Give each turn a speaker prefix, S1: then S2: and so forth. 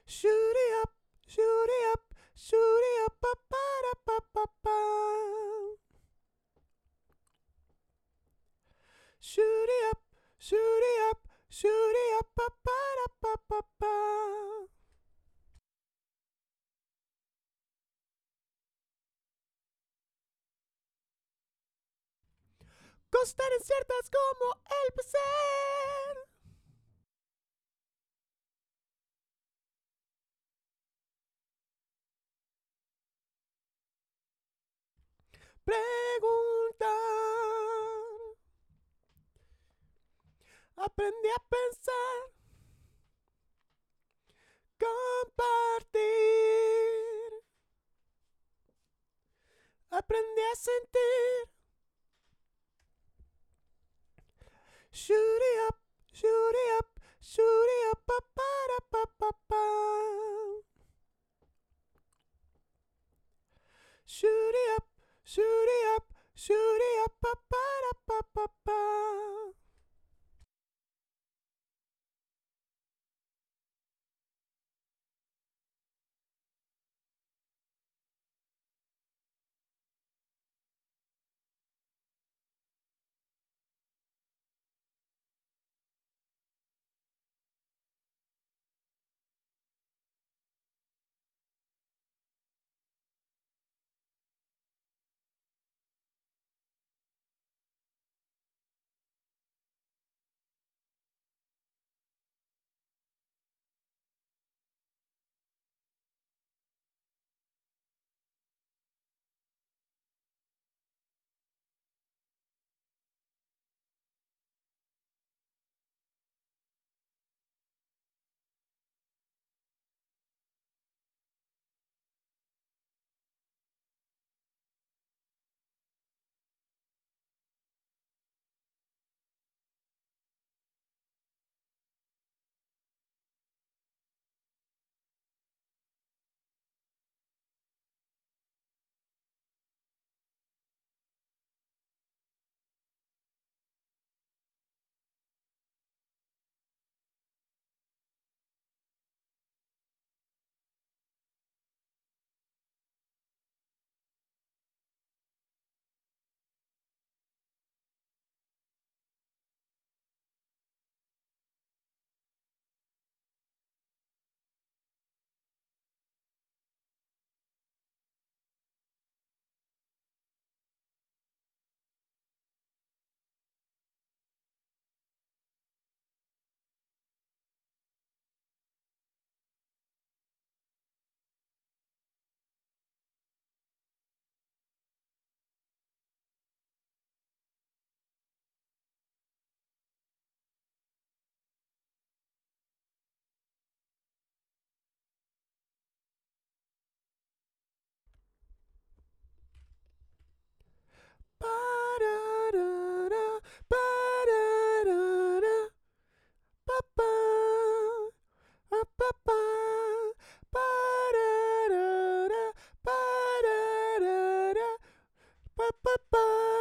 S1: Shoot it up, shoot it up, shoot it up, ba ba da ba ba ba. Shoot it up, shoot it up, shoot it up, ba ba da ba ba ba. Cosas tan inciertas como el placer. Preguntar. Aprendí a pensar. Compartir. Aprendí a sentir. Shoot it up, shoot it up, shoot it up, ba ba da ba ba ba. Shoot it up, shoot it up, shoot it up, ba ba da ba ba ba. Ba-da-da-da, ba-da-da-da, ba-ba, ba-ba-ba, ba-da-da-da, ba-da-da-da, ba-ba-ba.